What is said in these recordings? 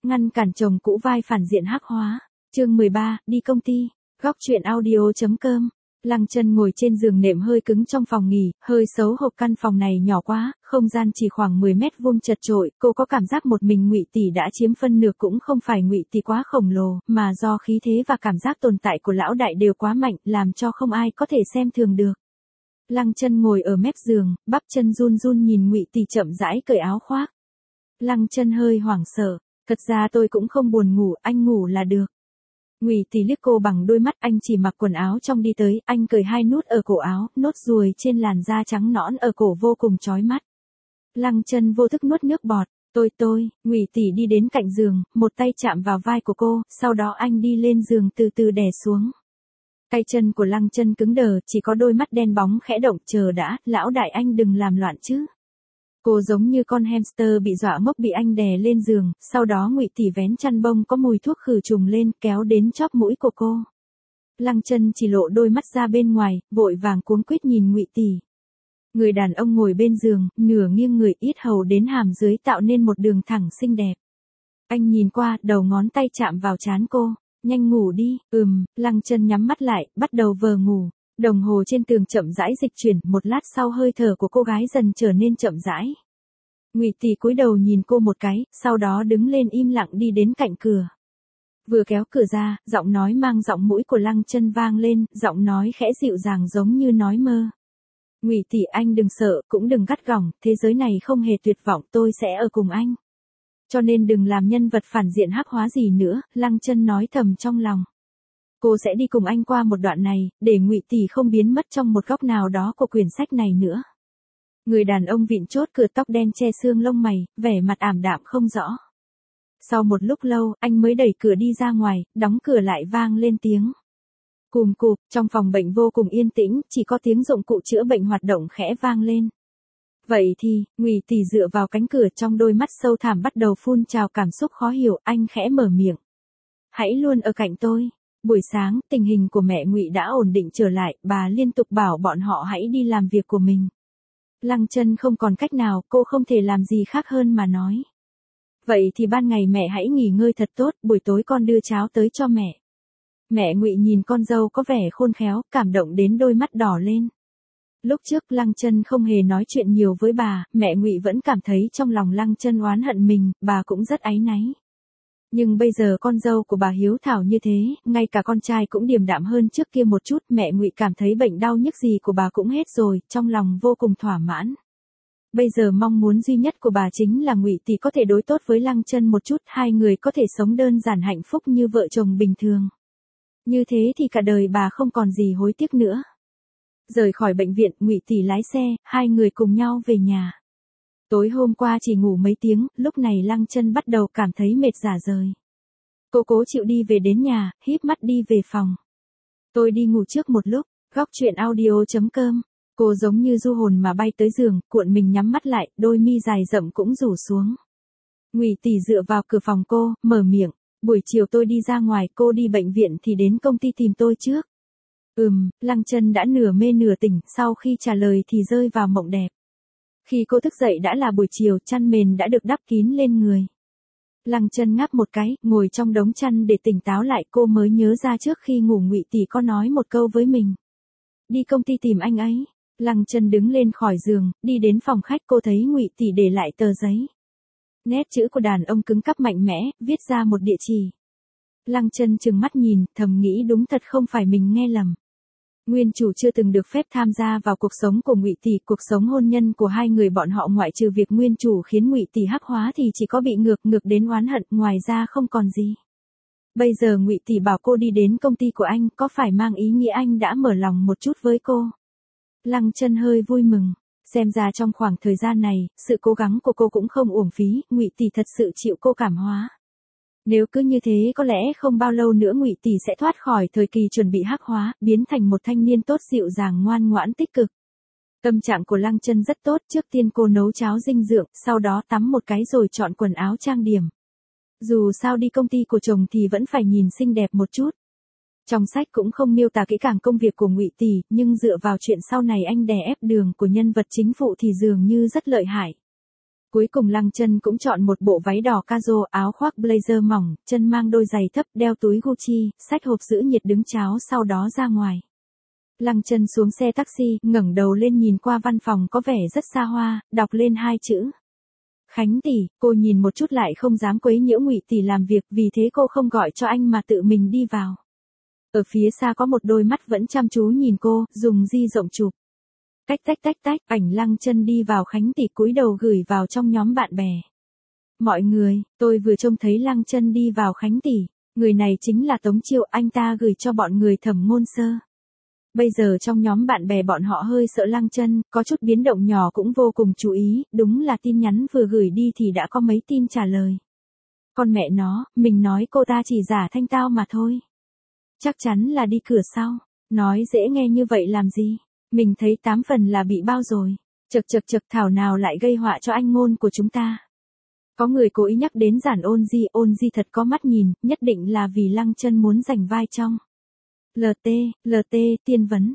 Ngăn cản chồng cũ vai phản diện hắc hóa. Chương 13, đi công ty. Góc truyện audio.com. Lăng Chân ngồi trên giường nệm hơi cứng trong phòng nghỉ, hơi xấu hổ, căn phòng này nhỏ quá, không gian chỉ khoảng 10 mét vuông chật chội, cô có cảm giác một mình Ngụy tỷ đã chiếm phân nửa, cũng không phải Ngụy tỷ quá khổng lồ, mà do khí thế và cảm giác tồn tại của lão đại đều quá mạnh, làm cho không ai có thể xem thường được. Lăng Chân ngồi ở mép giường, bắp chân run run nhìn Ngụy tỷ chậm rãi cởi áo khoác. Lăng Chân hơi hoảng sợ, thật ra tôi cũng không buồn ngủ, anh ngủ là được. Ngụy tỷ liếc cô bằng đôi mắt, anh chỉ mặc quần áo trong đi tới, anh cởi 2 nút ở cổ áo, nốt ruồi trên làn da trắng nõn ở cổ vô cùng chói mắt. Lăng Chân vô thức nuốt nước bọt, Ngụy tỷ đi đến cạnh giường, một tay chạm vào vai của cô, sau đó anh đi lên giường từ từ đè xuống. Tay chân của Lăng Chân cứng đờ, chỉ có đôi mắt đen bóng khẽ động, chờ đã, lão đại anh đừng làm loạn chứ. Cô giống như con hamster bị dọa ngốc bị anh đè lên giường, sau đó Ngụy tỷ vén chăn bông có mùi thuốc khử trùng lên, kéo đến chóp mũi của cô. Lăng Chân chỉ lộ đôi mắt ra bên ngoài, vội vàng cuống quýt nhìn Ngụy tỷ. Người đàn ông ngồi bên giường, nửa nghiêng người, yết hầu đến hàm dưới tạo nên một đường thẳng xinh đẹp. Anh nhìn qua, đầu ngón tay chạm vào trán cô, nhanh ngủ đi. Lăng Chân nhắm mắt lại, bắt đầu vờ ngủ. Đồng hồ trên tường chậm rãi dịch chuyển, một lát sau hơi thở của cô gái dần trở nên chậm rãi. Ngụy tỷ cúi đầu nhìn cô một cái, sau đó đứng lên im lặng đi đến cạnh cửa. Vừa kéo cửa ra, giọng nói mang giọng mũi của Lăng Chân vang lên, giọng nói khẽ dịu dàng giống như nói mơ. Ngụy tỷ, anh đừng sợ, cũng đừng gắt gỏng, thế giới này không hề tuyệt vọng, tôi sẽ ở cùng anh. Cho nên đừng làm nhân vật phản diện hắc hóa gì nữa, Lăng Chân nói thầm trong lòng. Cô sẽ đi cùng anh qua một đoạn này, để Ngụy tỷ không biến mất trong một góc nào đó của quyển sách này nữa. Người đàn ông vịn chốt cửa, tóc đen che xương lông mày, vẻ mặt ảm đạm không rõ. Sau một lúc lâu, anh mới đẩy cửa đi ra ngoài, đóng cửa lại, vang lên tiếng cùm cụp. Trong phòng bệnh vô cùng yên tĩnh, chỉ có tiếng dụng cụ chữa bệnh hoạt động khẽ vang lên. Vậy thì, Ngụy tỷ dựa vào cánh cửa, trong đôi mắt sâu thẳm bắt đầu phun trào cảm xúc khó hiểu, anh khẽ mở miệng. Hãy luôn ở cạnh tôi. Buổi sáng, tình hình của mẹ Ngụy đã ổn định trở lại, bà liên tục bảo bọn họ hãy đi làm việc của mình. Lăng Chân không còn cách nào, cô không thể làm gì khác hơn mà nói. Vậy thì ban ngày mẹ hãy nghỉ ngơi thật tốt, buổi tối con đưa cháo tới cho mẹ. Mẹ Ngụy nhìn con dâu có vẻ khôn khéo, cảm động đến đôi mắt đỏ lên. Lúc trước Lăng Chân không hề nói chuyện nhiều với bà, mẹ Ngụy vẫn cảm thấy trong lòng Lăng Chân oán hận mình, bà cũng rất áy náy. Nhưng bây giờ con dâu của bà hiếu thảo như thế, ngay cả con trai cũng điềm đạm hơn trước kia một chút, mẹ Ngụy cảm thấy bệnh đau nhức gì của bà cũng hết rồi, trong lòng vô cùng thỏa mãn. Bây giờ mong muốn duy nhất của bà chính là Ngụy tỷ có thể đối tốt với Lăng Chân một chút, hai người có thể sống đơn giản hạnh phúc như vợ chồng bình thường. Như thế thì cả đời bà không còn gì hối tiếc nữa. Rời khỏi bệnh viện, Ngụy tỷ lái xe, hai người cùng nhau về nhà. Tối hôm qua chỉ ngủ mấy tiếng, lúc này Lăng Chân bắt đầu cảm thấy mệt rã rời. Cô cố chịu đi về đến nhà, híp mắt đi về phòng. Tôi đi ngủ trước một lúc. Góc truyện audio.com. Cô giống như du hồn mà bay tới giường, cuộn mình nhắm mắt lại, đôi mi dài rậm cũng rủ xuống. Ngụy tỷ dựa vào cửa phòng cô, mở miệng. Buổi chiều tôi đi ra ngoài, cô đi bệnh viện thì đến công ty tìm tôi trước. Lăng Chân đã nửa mê nửa tỉnh, sau khi trả lời thì rơi vào mộng đẹp. Khi cô thức dậy đã là buổi chiều, chăn mền đã được đắp kín lên người. Lăng Chân ngáp một cái, ngồi trong đống chăn để tỉnh táo lại, cô mới nhớ ra trước khi ngủ Ngụy tỷ có nói một câu với mình. Đi công ty tìm anh ấy. Lăng Chân đứng lên khỏi giường, đi đến phòng khách, cô thấy Ngụy tỷ để lại tờ giấy. Nét chữ của đàn ông cứng cáp mạnh mẽ, viết ra một địa chỉ. Lăng Chân trừng mắt nhìn, thầm nghĩ đúng thật không phải mình nghe lầm. Nguyên chủ chưa từng được phép tham gia vào cuộc sống của Ngụy tỷ, cuộc sống hôn nhân của hai người bọn họ ngoại trừ việc nguyên chủ khiến Ngụy tỷ hắc hóa thì chỉ có bị ngược đến oán hận, ngoài ra không còn gì. Bây giờ Ngụy tỷ bảo cô đi đến công ty của anh, có phải mang ý nghĩa anh đã mở lòng một chút với cô? Lăng Chân hơi vui mừng, xem ra trong khoảng thời gian này, sự cố gắng của cô cũng không uổng phí, Ngụy tỷ thật sự chịu cô cảm hóa. Nếu cứ như thế có lẽ không bao lâu nữa Ngụy tỷ sẽ thoát khỏi thời kỳ chuẩn bị hắc hóa, biến thành một thanh niên tốt, dịu dàng, ngoan ngoãn, tích cực. Tâm trạng của Lăng Chân rất tốt, trước tiên cô nấu cháo dinh dưỡng, sau đó tắm một cái rồi chọn quần áo trang điểm. Dù sao đi công ty của chồng thì vẫn phải nhìn xinh đẹp một chút. Trong sách cũng không miêu tả kỹ càng công việc của Ngụy tỷ, nhưng dựa vào chuyện sau này anh đè ép đường của nhân vật chính phụ thì dường như rất lợi hại. Cuối cùng Lăng Chân cũng chọn một bộ váy đỏ casual, áo khoác blazer mỏng, chân mang đôi giày thấp, đeo túi Gucci, xách hộp giữ nhiệt đứng cháo sau đó ra ngoài. Lăng Chân xuống xe taxi, ngẩng đầu lên nhìn qua văn phòng có vẻ rất xa hoa, đọc lên hai chữ. Khánh tỷ, cô nhìn một chút lại không dám quấy nhiễu Ngụy tỷ làm việc, vì thế cô không gọi cho anh mà tự mình đi vào. Ở phía xa có một đôi mắt vẫn chăm chú nhìn cô, dùng di rộng chụp. Tách tách tách tách, ảnh Lăng Chân đi vào Khánh tỷ cúi đầu gửi vào trong nhóm bạn bè. Mọi người, tôi vừa trông thấy Lăng Chân đi vào Khánh tỷ, người này chính là Tống Chiêu, anh ta gửi cho bọn người Thẩm Ngôn Sơ. Bây giờ trong nhóm bạn bè bọn họ hơi sợ Lăng Chân, có chút biến động nhỏ cũng vô cùng chú ý, đúng là tin nhắn vừa gửi đi thì đã có mấy tin trả lời. Con mẹ nó, mình nói cô ta chỉ giả thanh tao mà thôi. Chắc chắn là đi cửa sau, nói dễ nghe như vậy làm gì, mình thấy 8 phần là bị bao rồi. Chật chật chật, thảo nào lại gây họa cho anh ngôn của chúng ta. Có người cố ý nhắc đến Giản Ôn Di thật có mắt nhìn, nhất định là vì Lăng Chân muốn giành vai trong. LT, tiên vấn,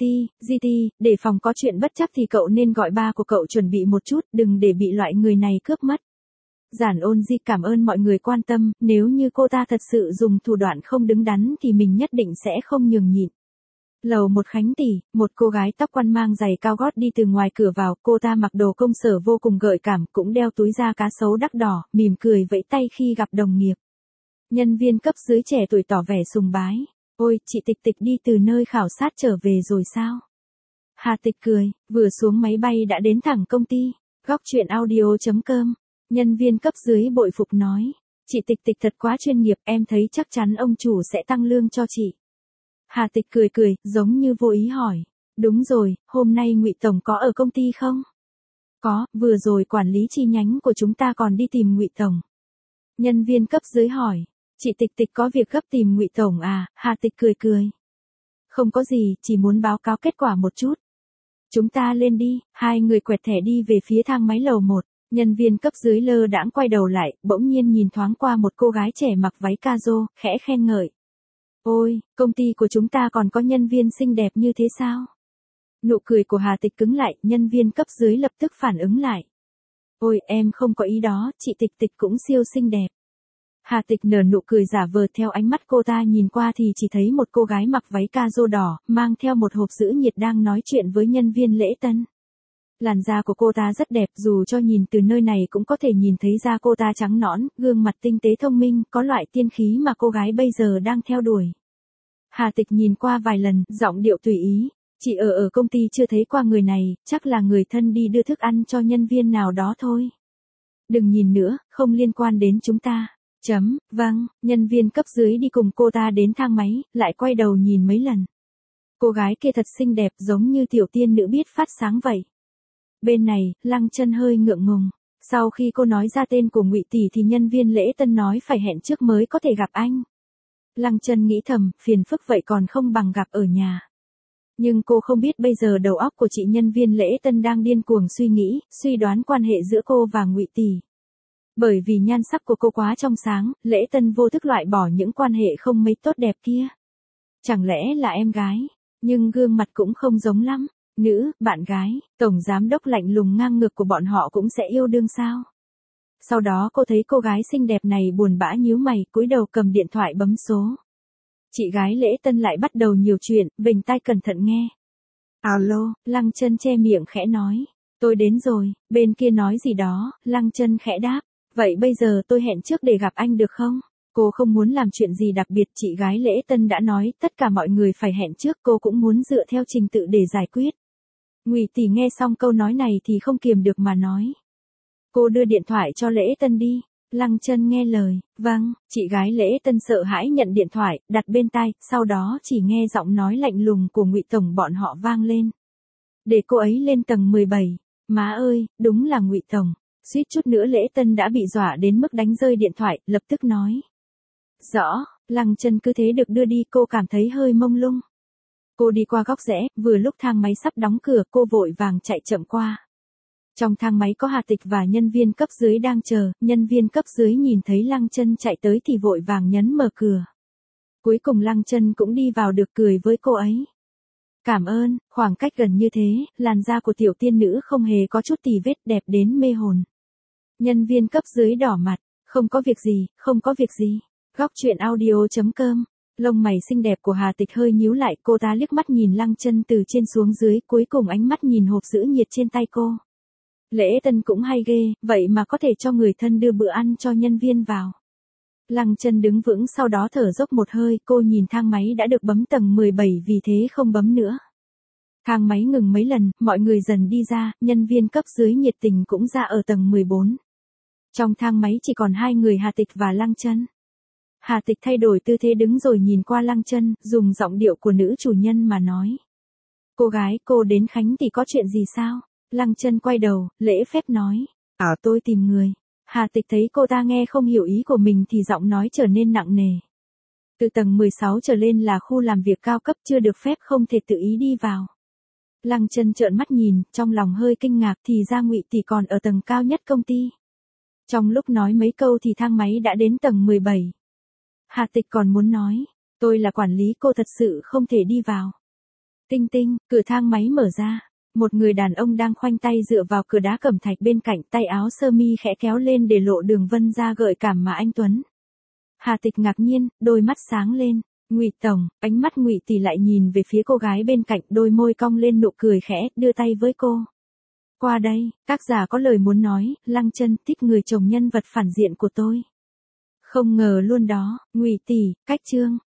GT, để phòng có chuyện bất chắc thì cậu nên gọi ba của cậu chuẩn bị một chút, đừng để bị loại người này cướp mất. Giản Ôn Di cảm ơn mọi người quan tâm, nếu như cô ta thật sự dùng thủ đoạn không đứng đắn thì mình nhất định sẽ không nhường nhịn. Lầu một Khánh tỷ, một cô gái tóc quăn mang giày cao gót đi từ ngoài cửa vào, cô ta mặc đồ công sở vô cùng gợi cảm, cũng đeo túi da cá sấu đắt đỏ, mỉm cười vẫy tay khi gặp đồng nghiệp. Nhân viên cấp dưới trẻ tuổi tỏ vẻ sùng bái. Ôi, chị Tịch Tịch đi từ nơi khảo sát trở về rồi sao? Hà Tịch cười, vừa xuống máy bay đã đến thẳng công ty. Góc chuyện audio.com. Nhân viên cấp dưới bội phục nói. Chị Tịch Tịch thật quá chuyên nghiệp, em thấy chắc chắn ông chủ sẽ tăng lương cho chị. Hà Tịch cười, giống như vô ý hỏi. Đúng rồi, hôm nay Ngụy Tổng có ở công ty không? Có, vừa rồi quản lý chi nhánh của chúng ta còn đi tìm Ngụy Tổng. Nhân viên cấp dưới hỏi. Chị Tịch Tịch có việc gấp tìm Ngụy Tổng à? Hà Tịch cười. Không có gì, chỉ muốn báo cáo kết quả một chút. Chúng ta lên đi, hai người quẹt thẻ đi về phía thang máy lầu 1. Nhân viên cấp dưới lơ đãng quay đầu lại, bỗng nhiên nhìn thoáng qua một cô gái trẻ mặc váy casual, khẽ khen ngợi. Ôi, công ty của chúng ta còn có nhân viên xinh đẹp như thế sao? Nụ cười của Hà Tịch cứng lại, nhân viên cấp dưới lập tức phản ứng lại. Ôi, em không có ý đó, chị Tịch Tịch cũng siêu xinh đẹp. Hà Tịch nở nụ cười giả vờ, theo ánh mắt cô ta nhìn qua thì chỉ thấy một cô gái mặc váy casual đỏ, mang theo một hộp giữ nhiệt đang nói chuyện với nhân viên lễ tân. Làn da của cô ta rất đẹp, dù cho nhìn từ nơi này cũng có thể nhìn thấy da cô ta trắng nõn, gương mặt tinh tế thông minh, có loại tiên khí mà cô gái bây giờ đang theo đuổi. Hà Tịch nhìn qua vài lần, giọng điệu tùy ý. Chị ở công ty chưa thấy qua người này, chắc là người thân đi đưa thức ăn cho nhân viên nào đó thôi. Đừng nhìn nữa, không liên quan đến chúng ta. Vâng, nhân viên cấp dưới đi cùng cô ta đến thang máy, lại quay đầu nhìn mấy lần. Cô gái kia thật xinh đẹp, giống như tiểu tiên nữ biết phát sáng vậy. Bên này, Lăng Chân hơi ngượng ngùng. Sau khi cô nói ra tên của Ngụy tỷ thì nhân viên lễ tân nói phải hẹn trước mới có thể gặp anh. Lăng Chân nghĩ thầm, phiền phức vậy còn không bằng gặp ở nhà. Nhưng cô không biết bây giờ đầu óc của chị nhân viên lễ tân đang điên cuồng suy nghĩ, suy đoán quan hệ giữa cô và Ngụy tỷ. Bởi vì nhan sắc của cô quá trong sáng, lễ tân vô thức loại bỏ những quan hệ không mấy tốt đẹp kia. Chẳng lẽ là em gái, nhưng gương mặt cũng không giống lắm. Nữ, bạn gái, tổng giám đốc lạnh lùng ngang ngược của bọn họ cũng sẽ yêu đương sao? Sau đó cô thấy cô gái xinh đẹp này buồn bã nhíu mày, cúi đầu cầm điện thoại bấm số. Chị gái lễ tân lại bắt đầu nhiều chuyện, vểnh tai cẩn thận nghe. Alo, Lăng Chân che miệng khẽ nói. Tôi đến rồi, bên kia nói gì đó, Lăng Chân khẽ đáp. Vậy bây giờ tôi hẹn trước để gặp anh được không? Cô không muốn làm chuyện gì đặc biệt, chị gái lễ tân đã nói, tất cả mọi người phải hẹn trước, cô cũng muốn dựa theo trình tự để giải quyết. Ngụy tỷ nghe xong câu nói này thì không kiềm được mà nói. Cô đưa điện thoại cho lễ tân đi. Lăng Chân nghe lời, vâng, chị gái lễ tân sợ hãi nhận điện thoại, đặt bên tai, sau đó chỉ nghe giọng nói lạnh lùng của Ngụy tổng bọn họ vang lên. Để cô ấy lên tầng 17. Má ơi, đúng là Ngụy tổng. Suýt chút nữa lễ tân đã bị dọa đến mức đánh rơi điện thoại, lập tức nói. Rõ, Lăng Chân cứ thế được đưa đi, cô cảm thấy hơi mông lung. Cô đi qua góc rẽ, vừa lúc thang máy sắp đóng cửa, cô vội vàng chạy chậm qua. Trong thang máy có Hà Tịch và nhân viên cấp dưới đang chờ, nhân viên cấp dưới nhìn thấy Lăng Chân chạy tới thì vội vàng nhấn mở cửa. Cuối cùng Lăng Chân cũng đi vào được, cười với cô ấy. Cảm ơn, khoảng cách gần như thế, làn da của tiểu tiên nữ không hề có chút tì vết, đẹp đến mê hồn. Nhân viên cấp dưới đỏ mặt, không có việc gì, không có việc gì. Góc chuyện audio.com. Lông mày xinh đẹp của Hà Tịch hơi nhíu lại, cô ta liếc mắt nhìn Lăng Chân từ trên xuống dưới, cuối cùng ánh mắt nhìn hộp giữ nhiệt trên tay cô. Lễ tân cũng hay ghê, vậy mà có thể cho người thân đưa bữa ăn cho nhân viên vào. Lăng Chân đứng vững sau đó thở dốc một hơi, cô nhìn thang máy đã được bấm tầng 17 vì thế không bấm nữa. Thang máy ngừng mấy lần, mọi người dần đi ra, nhân viên cấp dưới nhiệt tình cũng ra ở tầng 14. Trong thang máy chỉ còn hai người Hà Tịch và Lăng Chân. Hà Tịch thay đổi tư thế đứng rồi nhìn qua Lăng Chân, dùng giọng điệu của nữ chủ nhân mà nói. Cô gái, cô đến Khánh thì có chuyện gì sao? Lăng Chân quay đầu, lễ phép nói. Tôi tìm người. Hà Tịch thấy cô ta nghe không hiểu ý của mình thì giọng nói trở nên nặng nề. Từ tầng 16 trở lên là khu làm việc cao cấp, chưa được phép, không thể tự ý đi vào. Lăng Chân trợn mắt nhìn, trong lòng hơi kinh ngạc, thì ra Ngụy Tỷ còn ở tầng cao nhất công ty. Trong lúc nói mấy câu thì thang máy đã đến tầng 17. Hà Tịch còn muốn nói, tôi là quản lý, cô thật sự không thể đi vào. Tinh tinh, cửa thang máy mở ra. Một người đàn ông đang khoanh tay dựa vào cửa đá cẩm thạch bên cạnh, tay áo sơ mi khẽ kéo lên để lộ đường vân da gợi cảm mà anh tuấn. Hà Tịch ngạc nhiên, đôi mắt sáng lên. Ngụy tổng, ánh mắt Ngụy Tỷ lại nhìn về phía cô gái bên cạnh, đôi môi cong lên nụ cười khẽ, đưa tay với cô. Qua đây, tác giả có lời muốn nói, Lăng Chân thích người chồng nhân vật phản diện của tôi. Không ngờ luôn đó, Ngụy Tỷ, cách chương.